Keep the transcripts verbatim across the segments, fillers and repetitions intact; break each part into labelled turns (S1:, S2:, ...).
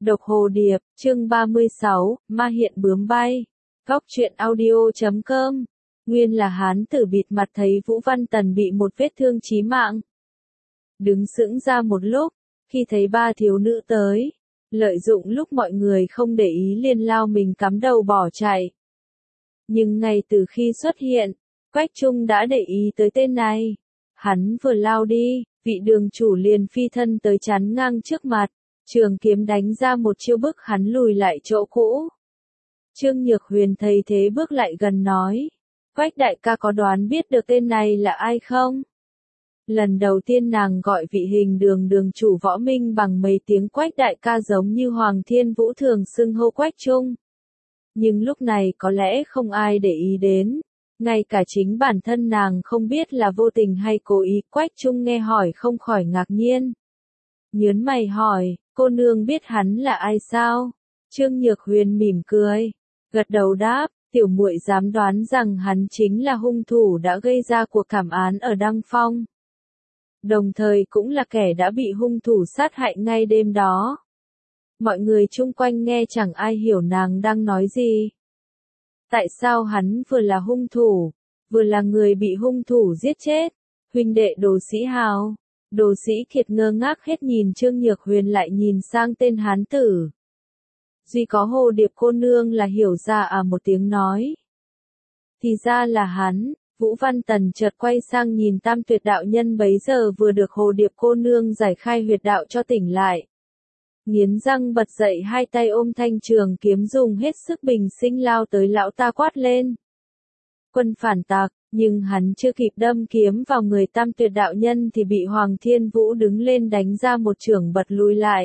S1: Độc Hồ Điệp, chương ba mươi sáu, Ma hiện bướm bay. Góc truyện audio chấm com. Nguyên là hán tử bịt mặt thấy Vũ Văn Tần bị một vết thương chí mạng. Đứng sững ra một lúc, khi thấy ba thiếu nữ tới, lợi dụng lúc mọi người không để ý liền lao mình cắm đầu bỏ chạy. Nhưng ngay từ khi xuất hiện, Quách Trung đã để ý tới tên này. Hắn vừa lao đi, vị đường chủ liền phi thân tới chắn ngang trước mặt. Trường kiếm đánh ra một chiêu bức hắn lùi lại chỗ cũ. Trương Nhược Huyền thấy thế bước lại gần nói. Quách đại ca có đoán biết được tên này là ai không? Lần đầu tiên nàng gọi vị hình đường đường chủ Võ Minh bằng mấy tiếng Quách đại ca giống như Hoàng Thiên Vũ thường xưng hô Quách Trung. Nhưng lúc này có lẽ không ai để ý đến. Ngay cả chính bản thân nàng không biết là vô tình hay cố ý. Quách Trung nghe hỏi không khỏi ngạc nhiên. Nhớn mày hỏi, cô nương biết hắn là ai sao? Trương Nhược Huyền mỉm cười, gật đầu đáp, tiểu muội dám đoán rằng hắn chính là hung thủ đã gây ra cuộc thảm án ở Đăng Phong. Đồng thời cũng là kẻ đã bị hung thủ sát hại ngay đêm đó. Mọi người chung quanh nghe chẳng ai hiểu nàng đang nói gì. Tại sao hắn vừa là hung thủ, vừa là người bị hung thủ giết chết? Huynh đệ Đồ Sĩ Hào. Đồ Sĩ Kiệt ngơ ngác hết nhìn Trương Nhược Huyền lại nhìn sang tên hán tử. Duy có Hồ Điệp cô nương là hiểu ra à một tiếng nói. Thì ra là hắn. Vũ Văn Tần chợt quay sang nhìn Tam Tuyệt đạo nhân bấy giờ vừa được Hồ Điệp cô nương giải khai huyệt đạo cho tỉnh lại. Nghiến răng bật dậy hai tay ôm thanh trường kiếm dùng hết sức bình sinh lao tới lão ta quát lên. Quân phản tặc, nhưng hắn chưa kịp đâm kiếm vào người Tam Tuyệt đạo nhân thì bị Hoàng Thiên Vũ đứng lên đánh ra một chưởng bật lùi lại.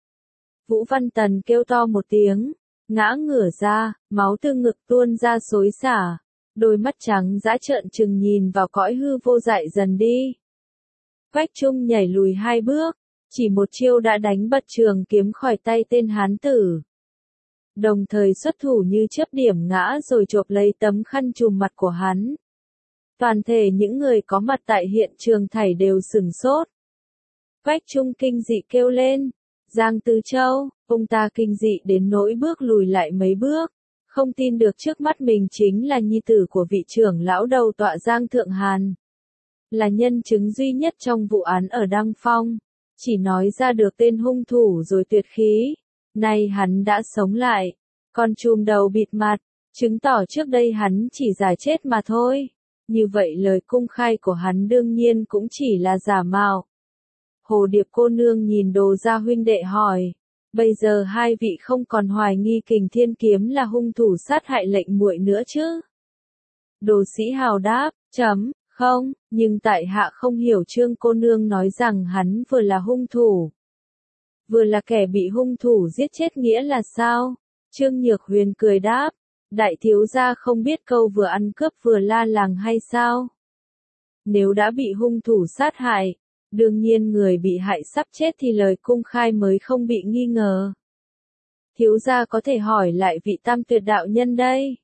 S1: Vũ Văn Tần kêu to một tiếng, ngã ngửa ra, máu từ ngực tuôn ra xối xả, đôi mắt trắng dã trợn trừng nhìn vào cõi hư vô dại dần đi. Quách Trung nhảy lùi hai bước, chỉ một chiêu đã đánh bật trường kiếm khỏi tay tên hán tử. Đồng thời xuất thủ như chớp điểm ngã rồi chộp lấy tấm khăn trùm mặt của hắn. Toàn thể những người có mặt tại hiện trường thảy đều sửng sốt. Quách Trung kinh dị kêu lên. Giang Tứ Châu, ông ta kinh dị đến nỗi bước lùi lại mấy bước. Không tin được trước mắt mình chính là nhi tử của vị trưởng lão đầu tọa Giang Thượng Hàn. Là nhân chứng duy nhất trong vụ án ở Đăng Phong. Chỉ nói ra được tên hung thủ rồi tuyệt khí. Nay hắn đã sống lại. Còn chùm đầu bịt mặt, chứng tỏ trước đây hắn chỉ giả chết mà thôi. Như vậy lời công khai của hắn đương nhiên cũng chỉ là giả mạo. Hồ Điệp cô nương nhìn Đồ gia huynh đệ hỏi. Bây giờ hai vị không còn hoài nghi Kình Thiên Kiếm là hung thủ sát hại lệnh muội nữa chứ? Đồ Sĩ Hào đáp, chấm, không, nhưng tại hạ không hiểu Trương cô nương nói rằng hắn vừa là hung thủ. Vừa là kẻ bị hung thủ giết chết nghĩa là sao? Trương Nhược Huyền cười đáp, đại thiếu gia không biết câu vừa ăn cướp vừa la làng hay sao? Nếu đã bị hung thủ sát hại, đương nhiên người bị hại sắp chết thì lời công khai mới không bị nghi ngờ. Thiếu gia có thể hỏi lại vị Tam Tuyệt đạo nhân đây.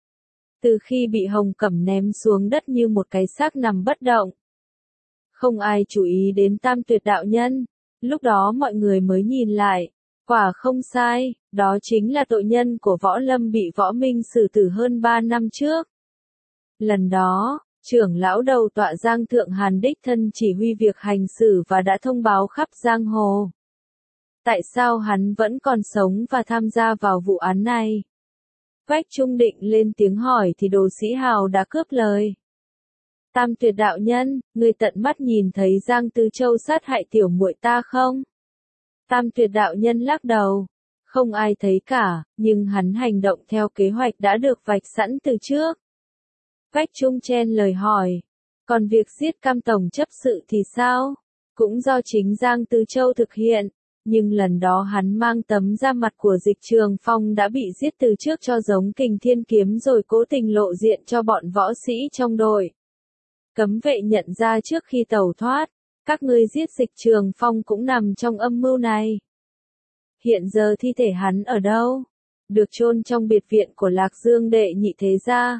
S1: Từ khi bị Hồng Cẩm ném xuống đất như một cái xác nằm bất động, không ai chú ý đến Tam Tuyệt đạo nhân. Lúc đó mọi người mới nhìn lại, quả không sai, đó chính là tội nhân của Võ Lâm bị Võ Minh xử tử hơn ba năm trước. Lần đó, trưởng lão đầu tọa Giang Thượng Hàn đích thân chỉ huy việc hành xử và đã thông báo khắp giang hồ. Tại sao hắn vẫn còn sống và tham gia vào vụ án này? Quách Trung định lên tiếng hỏi thì Đồ Sĩ Hào đã cướp lời. Tam Tuyệt đạo nhân, người tận mắt nhìn thấy Giang Tứ Châu sát hại tiểu muội ta không? Tam Tuyệt đạo nhân lắc đầu. Không ai thấy cả, nhưng hắn hành động theo kế hoạch đã được vạch sẵn từ trước. Quách Trung chen lời hỏi. Còn việc giết Cam tổng chấp sự thì sao? Cũng do chính Giang Tứ Châu thực hiện. Nhưng lần đó hắn mang tấm da mặt của Dịch Trường Phong đã bị giết từ trước cho giống Kình Thiên Kiếm rồi cố tình lộ diện cho bọn võ sĩ trong đội. Cấm vệ nhận ra trước khi tẩu thoát, các ngươi giết Dịch Trường Phong cũng nằm trong âm mưu này. Hiện giờ thi thể hắn ở đâu? Được chôn trong biệt viện của Lạc Dương đệ nhị thế gia.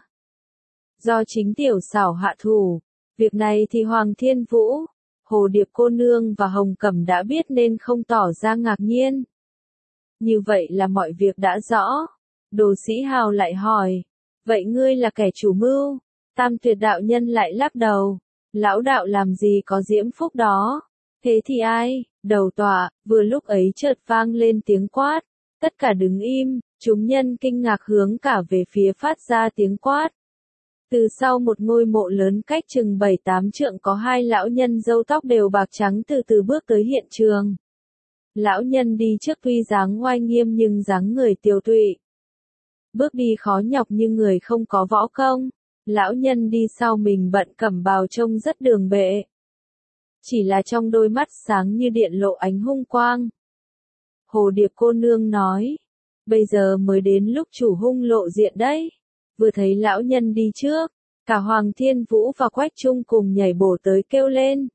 S1: Do chính tiểu xảo hạ thủ, việc này thì Hoàng Thiên Vũ, Hồ Điệp cô nương và Hồng Cẩm đã biết nên không tỏ ra ngạc nhiên. Như vậy là mọi việc đã rõ. Đồ Sĩ Hào lại hỏi, vậy ngươi là kẻ chủ mưu? Tam Tuyệt đạo nhân lại lắc đầu, lão đạo làm gì có diễm phúc đó. Thế thì ai? Đầu tọa, vừa lúc ấy chợt vang lên tiếng quát, tất cả đứng im, chúng nhân kinh ngạc hướng cả về phía phát ra tiếng quát. Từ sau một ngôi mộ lớn cách chừng bảy tám trượng có hai lão nhân râu tóc đều bạc trắng từ từ bước tới hiện trường. Lão nhân đi trước tuy dáng oai nghiêm nhưng dáng người tiều tụy. Bước đi khó nhọc như người không có võ công. Lão nhân đi sau mình bận cẩm bào trông rất đường bệ. Chỉ là trong đôi mắt sáng như điện lộ ánh hung quang. Hồ Điệp cô nương nói, bây giờ mới đến lúc chủ hung lộ diện đấy. Vừa thấy lão nhân đi trước, cả Hoàng Thiên Vũ và Quách Trung cùng nhảy bổ tới kêu lên.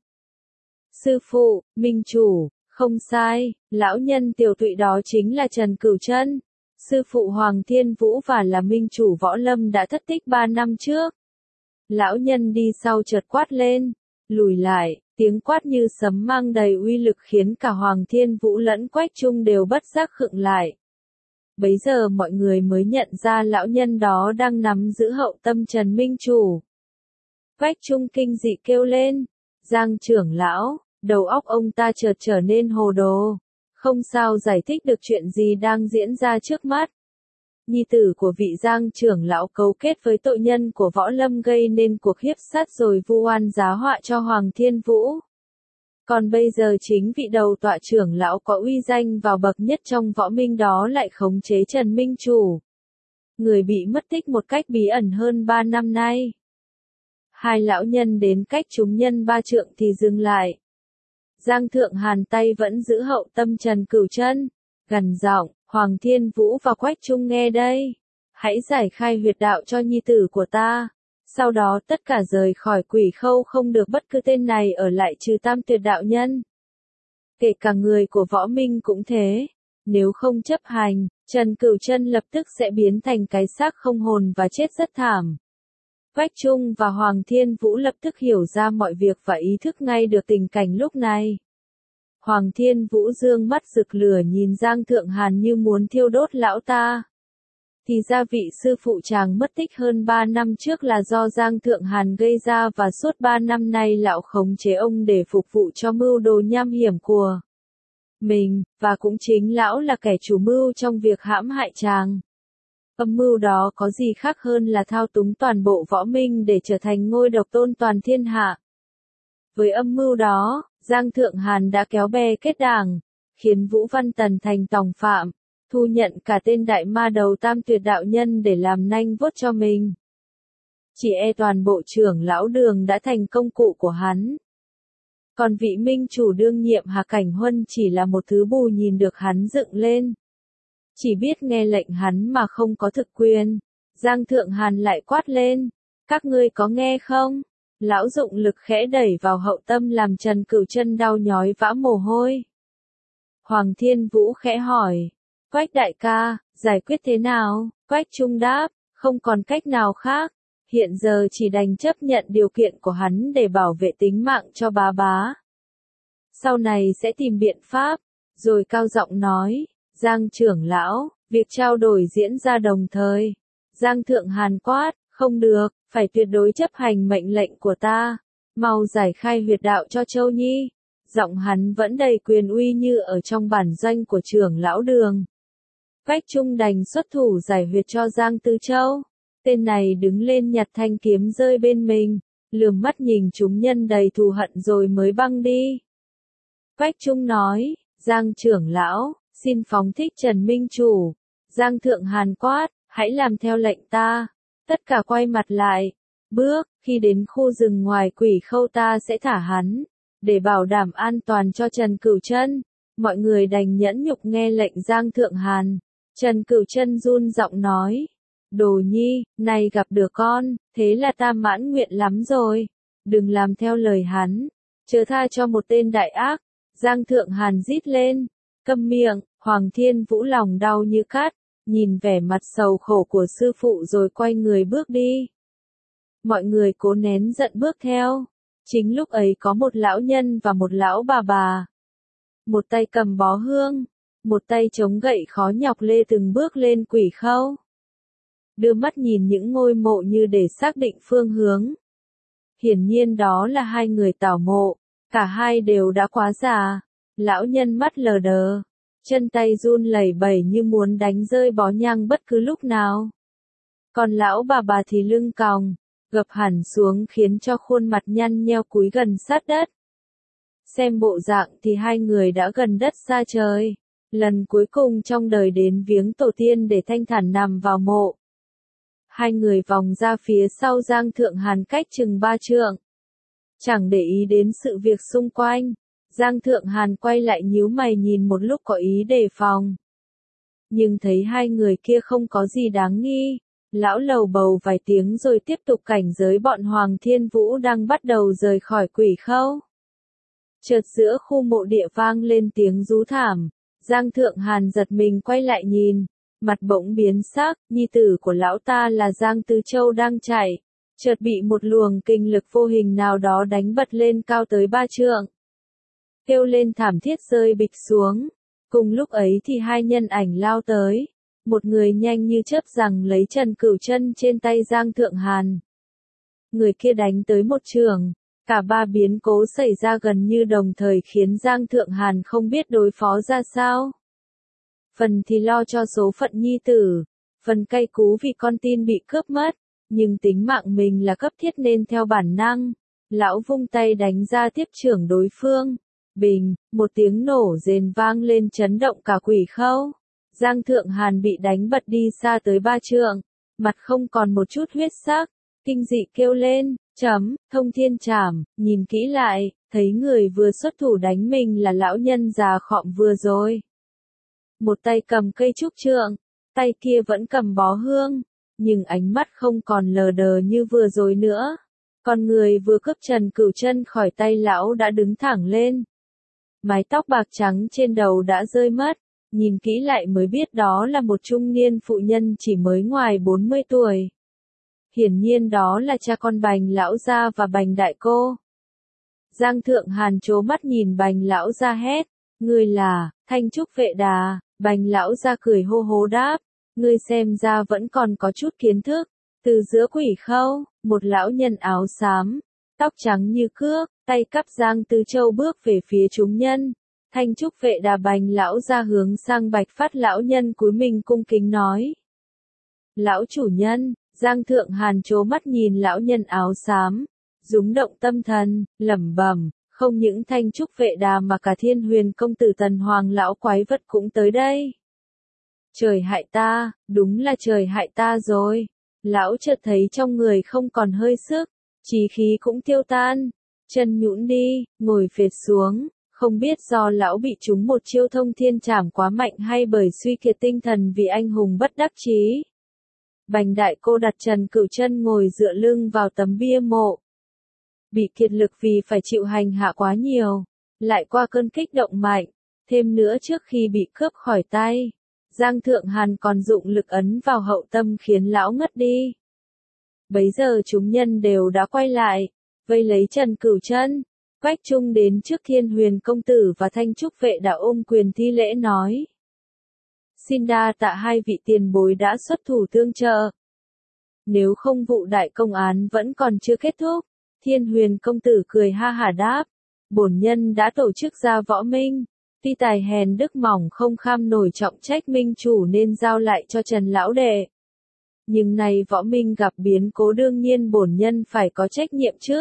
S1: Sư phụ, minh chủ, không sai, lão nhân tiểu tụy đó chính là Trần Cửu Chân. Sư phụ Hoàng Thiên Vũ và là minh chủ võ lâm đã thất tích ba năm trước. Lão nhân đi sau chợt quát lên, lùi lại, tiếng quát như sấm mang đầy uy lực khiến cả Hoàng Thiên Vũ lẫn Quách Trung đều bất giác khựng lại. Bấy giờ mọi người mới nhận ra lão nhân đó đang nắm giữ hậu tâm Trần Minh Chủ. Quách Trung kinh dị kêu lên, Giang trưởng lão, đầu óc ông ta chợt trở nên hồ đồ, không sao giải thích được chuyện gì đang diễn ra trước mắt. Nhi tử của vị Giang trưởng lão cấu kết với tội nhân của võ lâm gây nên cuộc hiếp sát rồi vu oan giá họa cho Hoàng Thiên Vũ. Còn bây giờ chính vị đầu tọa trưởng lão có uy danh vào bậc nhất trong võ minh đó lại khống chế Trần Minh Chủ. Người bị mất tích một cách bí ẩn hơn ba năm nay. Hai lão nhân đến cách chúng nhân ba trượng thì dừng lại. Giang Thượng Hàn tay vẫn giữ hậu tâm Trần Cửu Chân, gằn giọng, Hoàng Thiên Vũ và Quách Trung nghe đây. Hãy giải khai huyệt đạo cho nhi tử của ta. Sau đó tất cả rời khỏi Quỷ Khâu, không được bất cứ tên này ở lại trừ Tam Tuyệt đạo nhân. Kể cả người của võ minh cũng thế. Nếu không chấp hành, Trần Cửu Chân lập tức sẽ biến thành cái xác không hồn và chết rất thảm. Quách Trung và Hoàng Thiên Vũ lập tức hiểu ra mọi việc và ý thức ngay được tình cảnh lúc này. Hoàng Thiên Vũ dương mắt rực lửa nhìn Giang Thượng Hàn như muốn thiêu đốt lão ta. Thì ra vị sư phụ chàng mất tích hơn ba năm trước là do Giang Thượng Hàn gây ra và suốt ba năm nay lão khống chế ông để phục vụ cho mưu đồ nham hiểm của mình, và cũng chính lão là kẻ chủ mưu trong việc hãm hại chàng. Âm mưu đó có gì khác hơn là thao túng toàn bộ võ minh để trở thành ngôi độc tôn toàn thiên hạ. Với âm mưu đó, Giang Thượng Hàn đã kéo bè kết đảng, khiến Vũ Văn Tần thành tòng phạm, thu nhận cả tên đại ma đầu Tam Tuyệt đạo nhân để làm nanh vuốt cho mình. Chỉ e toàn bộ trưởng lão Đường đã thành công cụ của hắn. Còn vị minh chủ đương nhiệm Hà Cảnh Huân chỉ là một thứ bù nhìn được hắn dựng lên. Chỉ biết nghe lệnh hắn mà không có thực quyền. Giang Thượng Hàn lại quát lên, các ngươi có nghe không? Lão dụng lực khẽ đẩy vào hậu tâm làm Trần Cửu Chân đau nhói vã mồ hôi. Hoàng Thiên Vũ khẽ hỏi, Quách đại ca, giải quyết thế nào? Quách Trung đáp, không còn cách nào khác. Hiện giờ chỉ đành chấp nhận điều kiện của hắn để bảo vệ tính mạng cho bá bá. Sau này sẽ tìm biện pháp. Rồi cao giọng nói, Giang trưởng lão, việc trao đổi diễn ra đồng thời. Giang Thượng Hàn quát, không được, phải tuyệt đối chấp hành mệnh lệnh của ta. Mau giải khai huyệt đạo cho Châu Nhi. Giọng hắn vẫn đầy quyền uy như ở trong bản doanh của trưởng lão Đường. Quách Trung đành xuất thủ giải huyệt cho Giang Tư Châu. Tên này đứng lên nhặt thanh kiếm rơi bên mình, lườm mắt nhìn chúng nhân đầy thù hận rồi mới băng đi. Quách Trung nói, Giang trưởng lão, xin phóng thích Trần Minh Chủ. Giang Thượng Hàn quát, hãy làm theo lệnh ta. Tất cả quay mặt lại. Bước, khi đến khu rừng ngoài Quỷ Khâu ta sẽ thả hắn. Để bảo đảm an toàn cho Trần Cửu Chân, mọi người đành nhẫn nhục nghe lệnh Giang Thượng Hàn. Trần Cửu Chân run giọng nói, Đồ Nhi, này gặp được con, thế là ta mãn nguyện lắm rồi. Đừng làm theo lời hắn, chớ tha cho một tên đại ác. Giang Thượng Hàn rít lên, câm miệng. Hoàng Thiên Vũ lòng đau như cắt, nhìn vẻ mặt sầu khổ của sư phụ rồi quay người bước đi. Mọi người cố nén giận bước theo. Chính lúc ấy có một lão nhân và một lão bà bà. Một tay cầm bó hương, một tay chống gậy khó nhọc lê từng bước lên quỷ khâu. Đưa mắt nhìn những ngôi mộ như để xác định phương hướng. Hiển nhiên đó là hai người tảo mộ, cả hai đều đã quá già. Lão nhân mắt lờ đờ, chân tay run lẩy bẩy như muốn đánh rơi bó nhang bất cứ lúc nào. Còn lão bà bà thì lưng còng, gập hẳn xuống khiến cho khuôn mặt nhăn nheo cúi gần sát đất. Xem bộ dạng thì hai người đã gần đất xa trời. Lần cuối cùng trong đời đến viếng tổ tiên để thanh thản nằm vào mộ. Hai người vòng ra phía sau Giang Thượng Hàn cách chừng ba trượng. Chẳng để ý đến sự việc xung quanh. Giang Thượng Hàn quay lại nhíu mày nhìn một lúc có ý đề phòng. Nhưng thấy hai người kia không có gì đáng nghi. Lão lầu bầu vài tiếng rồi tiếp tục cảnh giới bọn Hoàng Thiên Vũ đang bắt đầu rời khỏi quỷ khâu. Chợt giữa khu mộ địa vang lên tiếng rú thảm. Giang Thượng Hàn giật mình quay lại nhìn. Mặt bỗng biến sắc, nhi tử của lão ta là Giang Tứ Châu đang chạy. Chợt bị một luồng kinh lực vô hình nào đó đánh bật lên cao tới ba trượng. Kêu lên thảm thiết rơi bịch xuống. Cùng lúc ấy thì hai nhân ảnh lao tới. Một người nhanh như chớp giằng lấy Trần Cửu Chân trên tay Giang Thượng Hàn. Người kia đánh tới một trường. Cả ba biến cố xảy ra gần như đồng thời khiến Giang Thượng Hàn không biết đối phó ra sao. Phần thì lo cho số phận nhi tử, phần cay cú vì con tin bị cướp mất, nhưng tính mạng mình là cấp thiết nên theo bản năng. Lão vung tay đánh ra tiếp trưởng đối phương. Bình, một tiếng nổ rền vang lên chấn động cả quỷ khâu. Giang Thượng Hàn bị đánh bật đi xa tới ba trượng, mặt không còn một chút huyết sắc, kinh dị kêu lên, chấm, thông thiên trảm, nhìn kỹ lại, thấy người vừa xuất thủ đánh mình là lão nhân già khọm vừa rồi. Một tay cầm cây trúc trượng, tay kia vẫn cầm bó hương, nhưng ánh mắt không còn lờ đờ như vừa rồi nữa. Con người vừa cướp Trần Cửu Chân khỏi tay lão đã đứng thẳng lên. Mái tóc bạc trắng trên đầu đã rơi mất, nhìn kỹ lại mới biết đó là một trung niên phụ nhân chỉ mới ngoài bốn mươi tuổi. Hiển nhiên đó là cha con Bành lão gia và Bành đại cô. Giang Thượng Hàn trố mắt nhìn Bành lão gia hét, ngươi là Thanh Trúc Vệ Đà. Bành lão gia cười hô hố đáp, ngươi xem ra vẫn còn có chút kiến thức. Từ giữa quỷ khâu, một lão nhân áo xám, tóc trắng như cước, tay cắp Giang Tứ Châu bước về phía chúng nhân. Thanh Trúc Vệ Đà Bành lão gia hướng sang Bạch Phát lão nhân cúi mình cung kính nói. Lão chủ nhân, Giang Thượng Hàn trố mắt nhìn lão nhân áo xám, rúng động tâm thần, lẩm bẩm, không những Thanh Trúc Vệ Đà mà cả Thiên Huyền công tử Tần Hoàng lão quái vật cũng tới đây. Trời hại ta, đúng là trời hại ta rồi. Lão chợt thấy trong người không còn hơi sức, chí khí cũng tiêu tan, chân nhũn đi, ngồi phệt xuống, không biết do lão bị trúng một chiêu thông thiên trảm quá mạnh hay bởi suy kiệt tinh thần vì anh hùng bất đắc chí. Bành đại cô đặt Trần Cửu Chân ngồi dựa lưng vào tấm bia mộ. Bị kiệt lực vì phải chịu hành hạ quá nhiều, lại qua cơn kích động mạnh, thêm nữa trước khi bị cướp khỏi tay. Giang Thượng Hàn còn dụng lực ấn vào hậu tâm khiến lão ngất đi. Bấy giờ chúng nhân đều đã quay lại, vây lấy Trần Cửu Chân. Quách Trung đến trước Thiên Huyền công tử và Thanh Trúc Vệ Đà ôm quyền thi lễ nói. Xin đa tạ hai vị tiền bối đã xuất thủ tương trợ. Nếu không vụ đại công án vẫn còn chưa kết thúc. Thiên Huyền công tử cười ha hả đáp. Bổn nhân đã tổ chức ra võ minh. Tuy tài hèn đức mỏng không kham nổi trọng trách minh chủ nên giao lại cho Trần lão đệ. Nhưng này võ minh gặp biến cố đương nhiên bổn nhân phải có trách nhiệm chứ.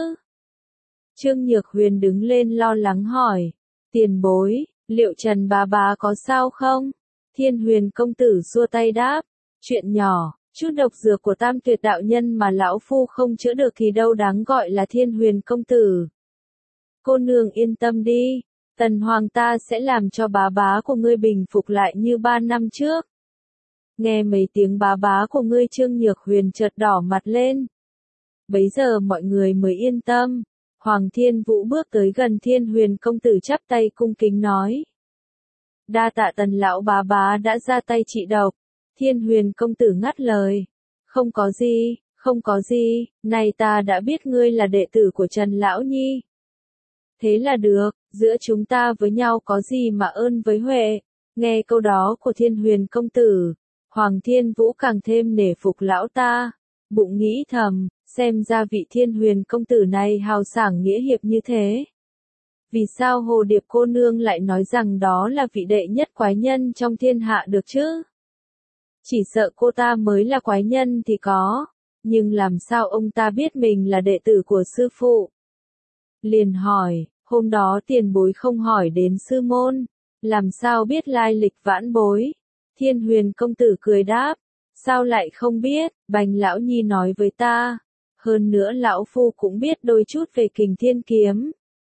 S1: Trương Nhược Huyền đứng lên lo lắng hỏi. Tiền bối, liệu Trần bá bá có sao không? Thiên Huyền công tử xua tay đáp. Chuyện nhỏ, chút độc dược của Tam Tuyệt đạo nhân mà lão phu không chữa được thì đâu đáng gọi là Thiên Huyền công tử. Cô nương yên tâm đi. Tần Hoàng ta sẽ làm cho bá bá của ngươi bình phục lại như ba năm trước. Nghe mấy tiếng bá bá của ngươi Trương Nhược Huyền chợt đỏ mặt lên. Bấy giờ mọi người mới yên tâm. Hoàng Thiên Vũ bước tới gần Thiên Huyền công tử chắp tay cung kính nói. Đa tạ Tần lão bá bá đã ra tay trị độc. Thiên Huyền công tử ngắt lời. Không có gì, không có gì, này ta đã biết ngươi là đệ tử của Trần lão nhi. Thế là được, giữa chúng ta với nhau có gì mà ơn với huệ. Nghe câu đó của Thiên Huyền công tử, Hoàng Thiên Vũ càng thêm nể phục lão ta, bụng nghĩ thầm, xem ra vị Thiên Huyền công tử này hào sảng nghĩa hiệp như thế. Vì sao Hồ Điệp cô nương lại nói rằng đó là vị đệ nhất quái nhân trong thiên hạ được chứ? Chỉ sợ cô ta mới là quái nhân thì có, nhưng làm sao ông ta biết mình là đệ tử của sư phụ? Liền hỏi, hôm đó tiền bối không hỏi đến sư môn, làm sao biết lai lịch vãn bối? Thiên Huyền công tử cười đáp, sao lại không biết, Bành lão nhi nói với ta, hơn nữa lão phu cũng biết đôi chút về Kình Thiên kiếm.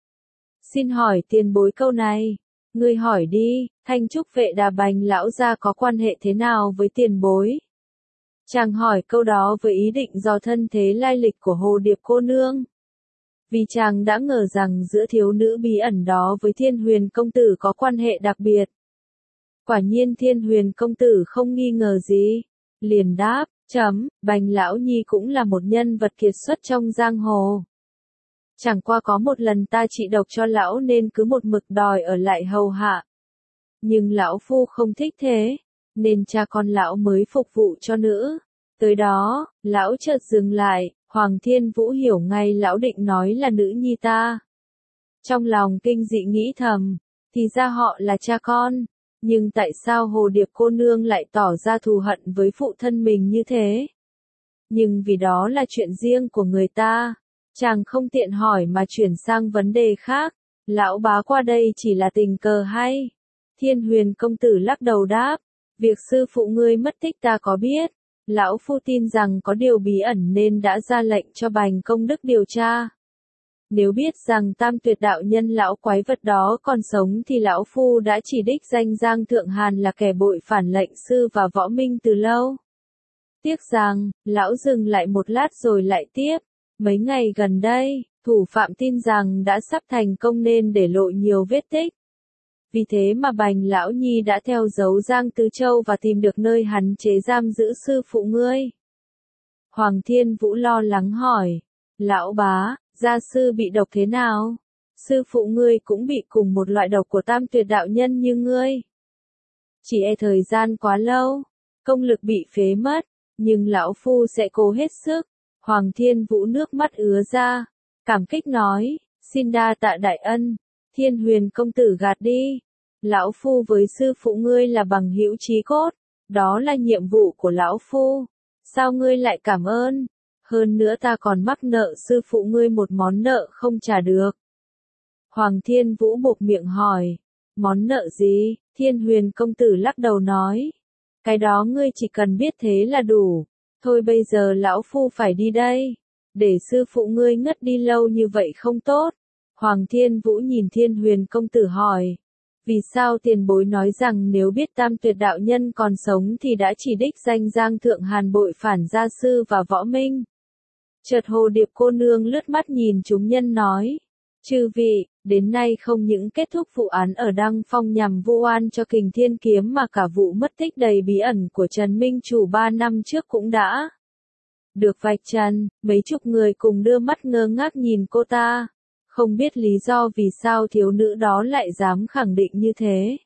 S1: Xin hỏi tiền bối câu này, ngươi hỏi đi, Thanh Trúc Vệ Đà Bành lão gia có quan hệ thế nào với tiền bối? Chàng hỏi câu đó với ý định dò thân thế lai lịch của Hồ Điệp cô nương. Vì chàng đã ngờ rằng giữa thiếu nữ bí ẩn đó với Thiên Huyền công tử có quan hệ đặc biệt. Quả nhiên Thiên Huyền công tử không nghi ngờ gì, liền đáp, chấm, Bành lão nhi cũng là một nhân vật kiệt xuất trong giang hồ. Chẳng qua có một lần ta trị độc cho lão nên cứ một mực đòi ở lại hầu hạ. Nhưng lão phu không thích thế, nên cha con lão mới phục vụ cho nữ. Tới đó, lão chợt dừng lại, Hoàng Thiên Vũ hiểu ngay lão định nói là nữ nhi ta. Trong lòng kinh dị nghĩ thầm, thì ra họ là cha con, nhưng tại sao Hồ Điệp cô nương lại tỏ ra thù hận với phụ thân mình như thế? Nhưng vì đó là chuyện riêng của người ta, chàng không tiện hỏi mà chuyển sang vấn đề khác. Lão bá qua đây chỉ là tình cờ hay? Thiên Huyền công tử lắc đầu đáp, việc sư phụ ngươi mất tích ta có biết. Lão phu tin rằng có điều bí ẩn nên đã ra lệnh cho Bành công đức điều tra. Nếu biết rằng Tam Tuyệt đạo nhân lão quái vật đó còn sống thì lão phu đã chỉ đích danh Giang Thượng Hàn là kẻ bội phản lệnh sư và võ minh từ lâu. Tiếc rằng, lão dừng lại một lát rồi lại tiếp, mấy ngày gần đây, thủ phạm tin rằng đã sắp thành công nên để lộ nhiều vết tích. Vì thế mà Bành lão nhi đã theo dấu Giang Tứ Châu và tìm được nơi hắn chế giam giữ sư phụ ngươi. Hoàng Thiên Vũ lo lắng hỏi, lão bá, gia sư bị độc thế nào? Sư phụ ngươi cũng bị cùng một loại độc của Tam Tuyệt đạo nhân như ngươi. Chỉ e thời gian quá lâu, công lực bị phế mất, nhưng lão phu sẽ cố hết sức. Hoàng Thiên Vũ nước mắt ứa ra, cảm kích nói, xin đa tạ đại ân. Thiên Huyền công tử gạt đi, lão phu với sư phụ ngươi là bằng hữu chí cốt, đó là nhiệm vụ của lão phu, sao ngươi lại cảm ơn? Hơn nữa ta còn mắc nợ sư phụ ngươi một món nợ không trả được. Hoàng Thiên Vũ buộc miệng hỏi, món nợ gì? Thiên Huyền công tử lắc đầu nói, cái đó ngươi chỉ cần biết thế là đủ. Thôi bây giờ lão phu phải đi đây, để sư phụ ngươi ngất đi lâu như vậy không tốt. Hoàng Thiên Vũ nhìn Thiên Huyền công tử hỏi, vì sao tiền bối nói rằng nếu biết Tam Tuyệt đạo nhân còn sống thì đã chỉ đích danh Giang Thượng Hàn bội phản gia sư và võ minh? Chợt Hồ Điệp cô nương lướt mắt nhìn chúng nhân nói, chư vị, đến nay không những kết thúc vụ án ở Đăng Phong nhằm vu oan cho Kình Thiên kiếm mà cả vụ mất tích đầy bí ẩn của Trần Minh Chủ ba năm trước cũng đã được vạch trần. Mấy chục người cùng đưa mắt ngơ ngác nhìn cô ta, không biết lý do vì sao thiếu nữ đó lại dám khẳng định như thế.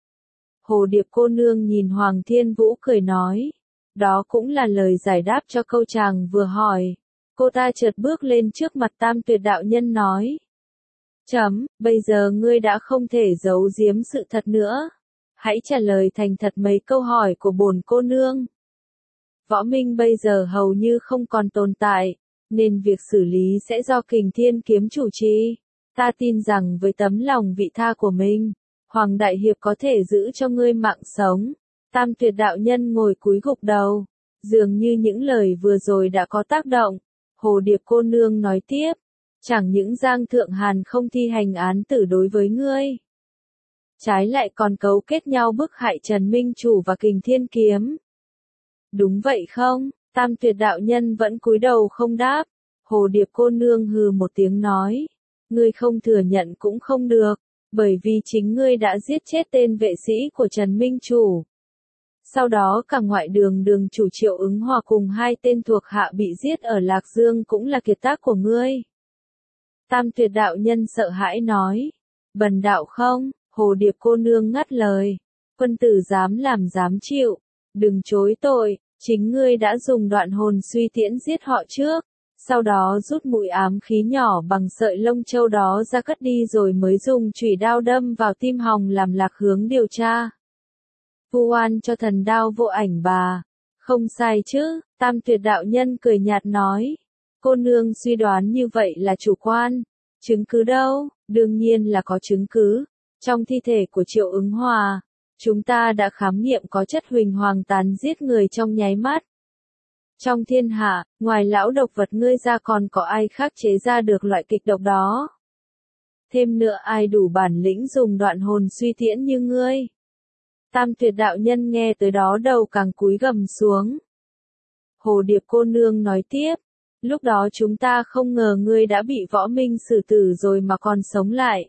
S1: Hồ Điệp cô nương nhìn Hoàng Thiên Vũ cười nói, đó cũng là lời giải đáp cho câu chàng vừa hỏi. Cô ta chợt bước lên trước mặt Tam Tuyệt đạo nhân nói, chấm, bây giờ ngươi đã không thể giấu giếm sự thật nữa. Hãy trả lời thành thật mấy câu hỏi của bổn cô nương. Võ minh bây giờ hầu như không còn tồn tại, nên việc xử lý sẽ do Kình Thiên kiếm chủ trì. Ta tin rằng với tấm lòng vị tha của mình, Hoàng Đại Hiệp có thể giữ cho ngươi mạng sống. Tam Tuyệt đạo nhân ngồi cúi gục đầu, dường như những lời vừa rồi đã có tác động. Hồ Điệp cô nương nói tiếp, chẳng những Giang Thượng Hàn không thi hành án tử đối với ngươi, trái lại còn cấu kết nhau bức hại Trần Minh Chủ và Kình Thiên kiếm. Đúng vậy không? Tam Tuyệt đạo nhân vẫn cúi đầu không đáp. Hồ Điệp cô nương hừ một tiếng nói, ngươi không thừa nhận cũng không được, bởi vì chính ngươi đã giết chết tên vệ sĩ của Trần Minh Chủ. Sau đó cả ngoại đường đường chủ Triệu Ứng Hòa cùng hai tên thuộc hạ bị giết ở Lạc Dương cũng là kiệt tác của ngươi. Tam Tuyệt đạo nhân sợ hãi nói, bần đạo không? Hồ Điệp cô nương ngắt lời, Quân tử dám làm dám chịu, đừng chối tội, chính ngươi đã dùng đoạn hồn suy tiễn giết họ trước, sau đó rút mũi ám khí nhỏ bằng sợi lông châu đó ra cất đi rồi mới dùng chủy đao đâm vào tim hòng làm lạc hướng điều tra. Vu oan cho thần đao vô ảnh bà. Không sai chứ, Tam Tuyệt đạo nhân cười nhạt nói. Cô nương suy đoán như vậy là chủ quan. Chứng cứ đâu? Đương nhiên là có chứng cứ. Trong thi thể của Triệu Ứng Hòa, chúng ta đã khám nghiệm có chất huỳnh hoàng tán giết người trong nháy mắt. Trong thiên hạ, ngoài lão độc vật ngươi ra còn có ai khác chế ra được loại kịch độc đó? Thêm nữa ai đủ bản lĩnh dùng đoạn hồn suy tiễn như ngươi? Tam Tuyệt đạo nhân nghe tới đó đầu càng cúi gầm xuống. Hồ Điệp cô nương nói tiếp, lúc đó chúng ta không ngờ ngươi đã bị võ minh xử tử rồi mà còn sống lại.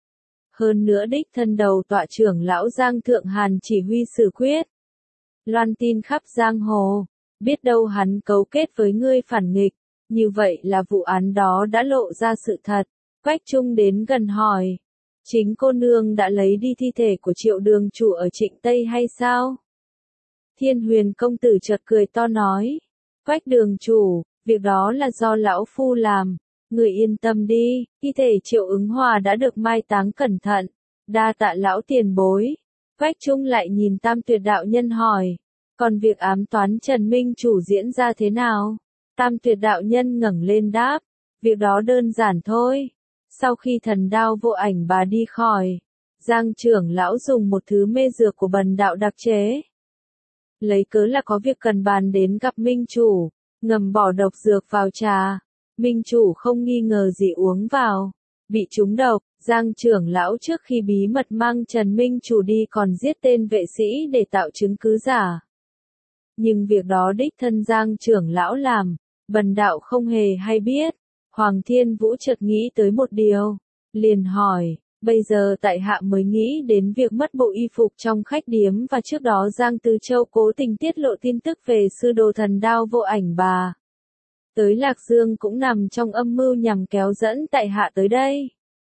S1: Hơn nữa đích thân đầu tọa trưởng lão Giang Thượng Hàn chỉ huy xử quyết. Loan tin khắp giang hồ, biết đâu hắn cấu kết với ngươi phản nghịch, như vậy là vụ án đó đã lộ ra sự thật. Quách Trung đến gần hỏi, chính cô nương đã lấy đi thi thể của Triệu đường chủ ở Trịnh Tây hay sao? Thiên Huyền công tử chợt cười to nói, Quách đường chủ, việc đó là do lão phu làm, người yên tâm đi, thi thể Triệu Ứng Hòa đã được mai táng cẩn thận, đa tạ lão tiền bối. Quách Trung lại nhìn Tam Tuyệt đạo nhân hỏi, còn việc ám toán Trần Minh chủ diễn ra thế nào? Tam Tuyệt đạo nhân ngẩng lên đáp, việc đó đơn giản thôi. Sau khi thần đao vô ảnh bà đi khỏi, Giang trưởng lão dùng một thứ mê dược của bần đạo đặc chế. Lấy cớ là có việc cần bàn đến gặp Minh chủ, ngầm bỏ độc dược vào trà. Minh chủ không nghi ngờ gì uống vào, bị trúng độc. Giang trưởng lão trước khi bí mật mang Trần Minh chủ đi còn giết tên vệ sĩ để tạo chứng cứ giả. Nhưng việc đó đích thân Giang trưởng lão làm, bần đạo không hề hay biết. Hoàng Thiên Vũ chợt nghĩ tới một điều, liền hỏi, bây giờ tại hạ mới nghĩ đến việc mất bộ y phục trong khách điếm và trước đó Giang Tư Châu cố tình tiết lộ tin tức về sư đồ thần đao vô ảnh bà. Tới Lạc Dương cũng nằm trong âm mưu nhằm kéo dẫn tại hạ tới đây.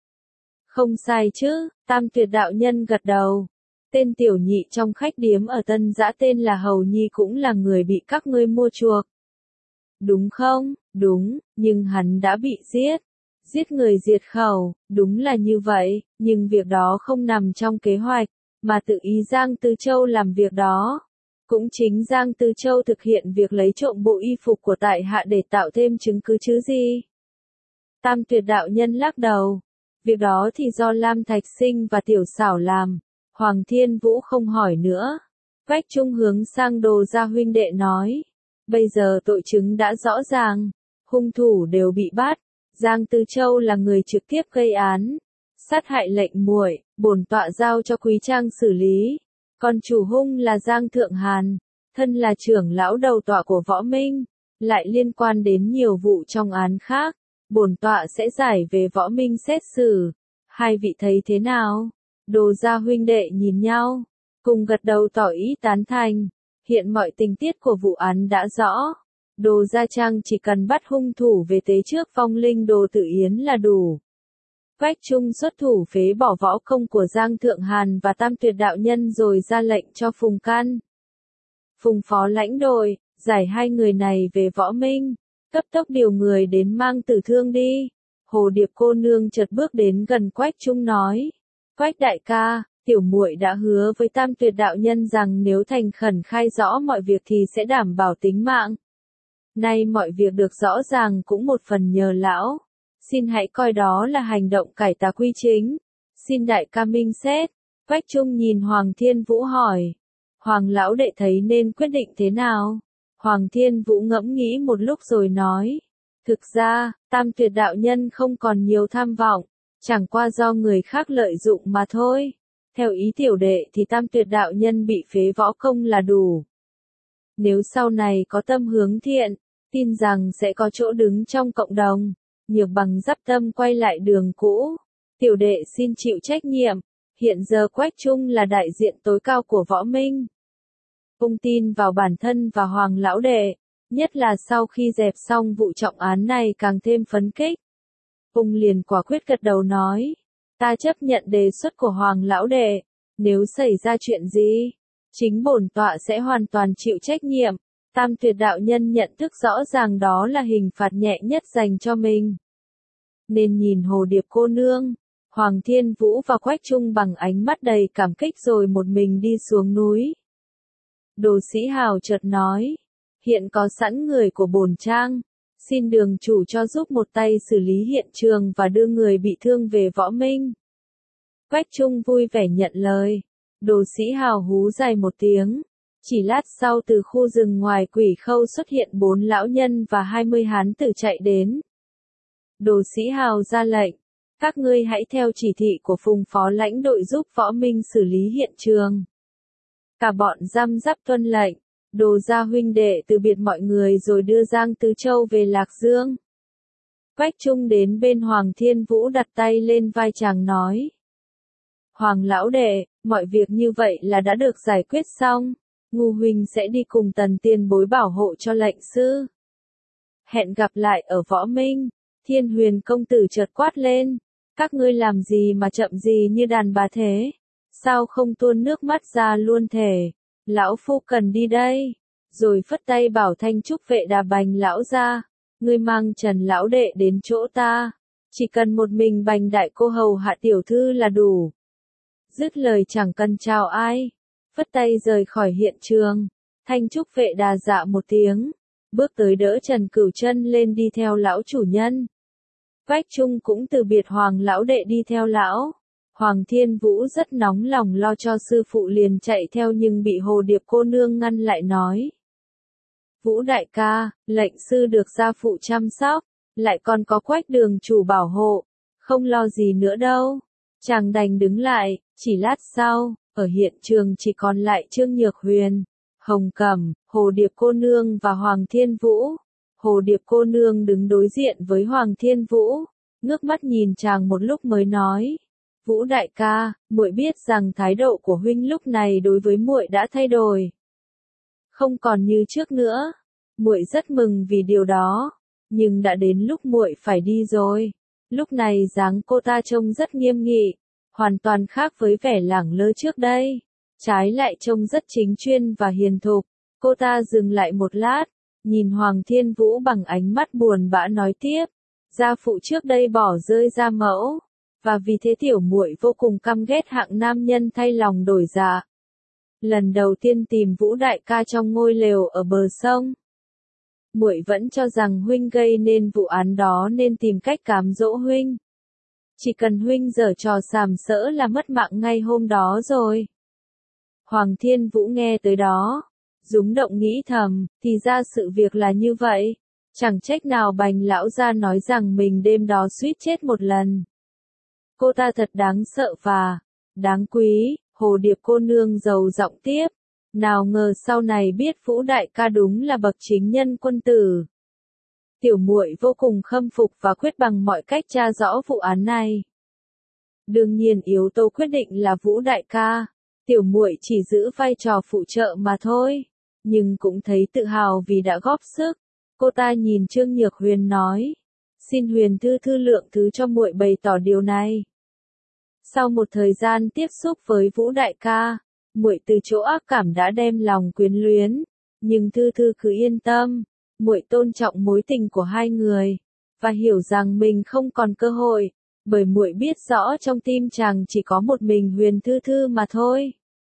S1: Không sai chứ, Tam Tuyệt đạo nhân gật đầu. Tên tiểu nhị trong khách điếm ở Tân Giã tên là Hầu Nhi cũng là người bị các ngươi mua chuộc. Đúng không? Đúng, nhưng hắn đã bị giết. Giết người diệt khẩu, đúng là như vậy, nhưng việc đó không nằm trong kế hoạch, mà tự ý Giang Tư Châu làm việc đó. Cũng chính Giang Tư Châu thực hiện việc lấy trộm bộ y phục của tại hạ để tạo thêm chứng cứ chứ gì. Tam Tuyệt đạo nhân lắc đầu. Việc đó thì do Lam Thạch Sinh và Tiểu Xảo làm. Hoàng Thiên Vũ không hỏi nữa. Quách Trung hướng sang Đồ gia huynh đệ nói. Bây giờ tội chứng đã rõ ràng. Hung thủ đều bị bắt. Giang Tư Châu là người trực tiếp gây án. Sát hại lệnh muội, bổn tọa giao cho Quý Trang xử lý. Còn chủ hung là Giang Thượng Hàn. Thân là trưởng lão đầu tọa của Võ Minh. Lại liên quan đến nhiều vụ trong án khác. Bổn tọa sẽ giải về Võ Minh xét xử. Hai vị thấy thế nào? Đồ gia huynh đệ nhìn nhau, cùng gật đầu tỏ ý tán thành. Hiện mọi tình tiết của vụ án đã rõ. Đồ gia Trang chỉ cần bắt hung thủ về tế trước vong linh Đồ Tử Yến là đủ. Quách Trung xuất thủ phế bỏ võ công của Giang Thượng Hàn và Tam Tuyệt đạo nhân rồi ra lệnh cho Phùng Căn, Phùng phó lãnh đội, giải hai người này về Võ Minh. Cấp tốc điều người đến mang Tử Thương đi. Hồ Điệp cô nương chợt bước đến gần Quách Trung nói. Quách đại ca, tiểu muội đã hứa với Tam Tuyệt đạo nhân rằng nếu thành khẩn khai rõ mọi việc thì sẽ đảm bảo tính mạng. Nay mọi việc được rõ ràng cũng một phần nhờ lão. Xin hãy coi đó là hành động cải tà quy chính. Xin đại ca minh xét. Quách Trung nhìn Hoàng Thiên Vũ hỏi. Hoàng lão đệ thấy nên quyết định thế nào? Hoàng Thiên Vũ ngẫm nghĩ một lúc rồi nói. Thực ra, Tam Tuyệt đạo nhân không còn nhiều tham vọng. Chẳng qua do người khác lợi dụng mà thôi. Theo ý tiểu đệ thì Tam Tuyệt đạo nhân bị phế võ công là đủ. Nếu sau này có tâm hướng thiện, tin rằng sẽ có chỗ đứng trong cộng đồng. Nhược bằng dắp tâm quay lại đường cũ. Tiểu đệ xin chịu trách nhiệm. Hiện giờ Quách Trung là đại diện tối cao của Võ Minh. Ông tin vào bản thân và Hoàng lão đệ. Nhất là sau khi dẹp xong vụ trọng án này càng thêm phấn khích. Ông liền quả quyết gật đầu nói. Ta chấp nhận đề xuất của Hoàng lão đệ. Nếu xảy ra chuyện gì, chính bổn tọa sẽ hoàn toàn chịu trách nhiệm. Tam tuyệt đạo nhân nhận thức rõ ràng đó là hình phạt nhẹ nhất dành cho mình. Nên nhìn Hồ Điệp cô nương, Hoàng Thiên Vũ và Quách Trung bằng ánh mắt đầy cảm kích rồi một mình đi xuống núi. Đồ Sĩ Hào chợt nói, hiện có sẵn người của bổn trang, xin đường chủ cho giúp một tay xử lý hiện trường và đưa người bị thương về Võ Minh. Quách Trung vui vẻ nhận lời, Đồ Sĩ Hào hú dài một tiếng. Chỉ lát sau từ khu rừng ngoài Quỷ Khâu xuất hiện bốn lão nhân và hai mươi hán tử chạy đến. Đồ Sĩ Hào ra lệnh, các ngươi hãy theo chỉ thị của Phùng phó lãnh đội giúp Võ Minh xử lý hiện trường. Cả bọn răm rắp tuân lệnh, Đồ gia huynh đệ từ biệt mọi người rồi đưa Giang Tứ Châu về Lạc Dương. Quách Trung đến bên Hoàng Thiên Vũ đặt tay lên vai chàng nói. Hoàng lão đệ, mọi việc như vậy là đã được giải quyết xong. Ngu huynh sẽ đi cùng Tần tiền bối bảo hộ cho lệnh sư. Hẹn gặp lại ở Võ Minh. Thiên Huyền công tử chợt quát lên. Các ngươi làm gì mà chậm gì như đàn bà thế? Sao không tuôn nước mắt ra luôn thể? Lão phu cần đi đây. Rồi phất tay bảo Thanh Trúc vệ đà bành lão ra. Ngươi mang Trần lão đệ đến chỗ ta. Chỉ cần một mình bành đại cô hầu hạ tiểu thư là đủ. Dứt lời chẳng cần chào ai. Phất tay rời khỏi hiện trường. Thanh Trúc vệ đà dạ một tiếng. Bước tới đỡ Trần Cửu Chân lên đi theo lão chủ nhân. Quách Trung cũng từ biệt Hoàng lão đệ đi theo lão. Hoàng Thiên Vũ rất nóng lòng lo cho sư phụ liền chạy theo nhưng bị Hồ Điệp cô nương ngăn lại nói. Vũ đại ca, lệnh sư được gia phụ chăm sóc, lại còn có Quách đường chủ bảo hộ, không lo gì nữa đâu. Chàng đành đứng lại, chỉ lát sau, ở hiện trường chỉ còn lại Trương Nhược Huyền, Hồng Cẩm, Hồ Điệp cô nương và Hoàng Thiên Vũ. Hồ Điệp cô nương đứng đối diện với Hoàng Thiên Vũ, ngước mắt nhìn chàng một lúc mới nói. Vũ đại ca, muội biết rằng thái độ của huynh lúc này đối với muội đã thay đổi. Không còn như trước nữa. Muội rất mừng vì điều đó, nhưng đã đến lúc muội phải đi rồi. Lúc này dáng cô ta trông rất nghiêm nghị, hoàn toàn khác với vẻ lẳng lơ trước đây. Trái lại trông rất chính chuyên và hiền thục. Cô ta dừng lại một lát, nhìn Hoàng Thiên Vũ bằng ánh mắt buồn bã nói tiếp. Gia phụ trước đây bỏ rơi gia mẫu, và vì thế tiểu muội vô cùng căm ghét hạng nam nhân thay lòng đổi dạ. Lần đầu tiên tìm Vũ đại ca trong ngôi lều ở bờ sông. Muội vẫn cho rằng huynh gây nên vụ án đó nên tìm cách cám dỗ huynh. Chỉ cần huynh giở trò sàm sỡ là mất mạng ngay hôm đó rồi. Hoàng Thiên Vũ nghe tới đó, rúng động nghĩ thầm, thì ra sự việc là như vậy. Chẳng trách nào bành lão gia nói rằng mình đêm đó suýt chết một lần. Cô ta thật đáng sợ và đáng quý. Hồ Điệp cô nương giàu giọng tiếp. Nào ngờ sau này biết Vũ đại ca đúng là bậc chính nhân quân tử. Tiểu muội vô cùng khâm phục và quyết bằng mọi cách tra rõ vụ án này. Đương nhiên yếu tố quyết định là Vũ đại ca. Tiểu muội chỉ giữ vai trò phụ trợ mà thôi, nhưng cũng thấy tự hào vì đã góp sức. Cô ta nhìn Trương Nhược Huyền nói, xin Huyền thư thư lượng thứ cho muội bày tỏ điều này. Sau một thời gian tiếp xúc với Vũ đại ca, muội từ chỗ ác cảm đã đem lòng quyến luyến, nhưng thư thư cứ yên tâm, muội tôn trọng mối tình của hai người và hiểu rằng mình không còn cơ hội, bởi muội biết rõ trong tim chàng chỉ có một mình Huyền thư thư mà thôi.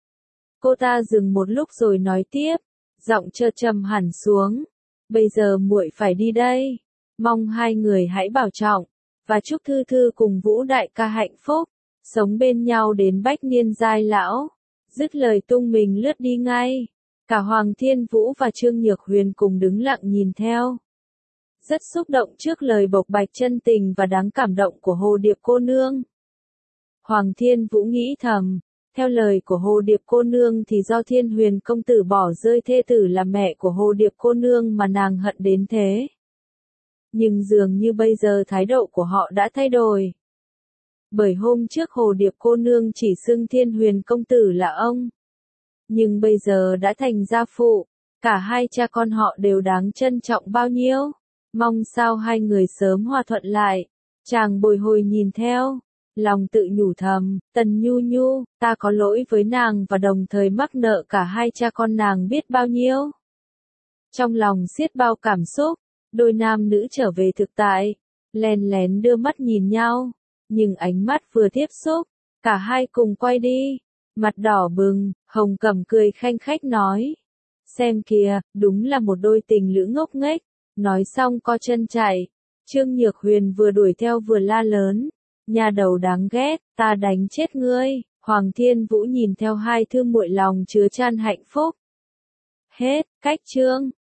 S1: Cô ta dừng một lúc rồi nói tiếp, giọng chợt trầm hẳn xuống, bây giờ muội phải đi đây, mong hai người hãy bảo trọng và chúc thư thư cùng Vũ đại ca hạnh phúc, sống bên nhau đến bách niên giai lão. Dứt lời tung mình lướt đi ngay. Cả Hoàng Thiên Vũ và Trương Nhược Huyền cùng đứng lặng nhìn theo. Rất xúc động trước lời bộc bạch chân tình và đáng cảm động của Hồ Điệp cô nương. Hoàng Thiên Vũ nghĩ thầm, theo lời của Hồ Điệp cô nương thì do Thiên Huyền công tử bỏ rơi thê tử là mẹ của Hồ Điệp cô nương mà nàng hận đến thế. Nhưng dường như bây giờ thái độ của họ đã thay đổi. Bởi hôm trước Hồ Điệp cô nương chỉ xưng Thiên Huyền công tử là ông. Nhưng bây giờ đã thành gia phụ, cả hai cha con họ đều đáng trân trọng bao nhiêu. Mong sao hai người sớm hòa thuận lại. Chàng bồi hồi nhìn theo, Lòng tự nhủ thầm, Tần Nhu Nhu, ta có lỗi với nàng và đồng thời mắc nợ cả hai cha con nàng biết bao nhiêu. Trong lòng xiết bao cảm xúc, đôi nam nữ trở về thực tại, lén lén đưa mắt nhìn nhau, nhưng ánh mắt vừa tiếp xúc, cả hai cùng quay đi, mặt đỏ bừng, Hồng Cẩm cười khanh khách nói. Xem kìa, đúng là một đôi tình lữ ngốc nghếch, nói xong co chân chạy, Trương Nhược Huyền vừa đuổi theo vừa la lớn, nhà đầu đáng ghét, ta đánh chết ngươi, Hoàng Thiên Vũ nhìn theo hai thư muội lòng chứa chan hạnh phúc. Hết, cách chương.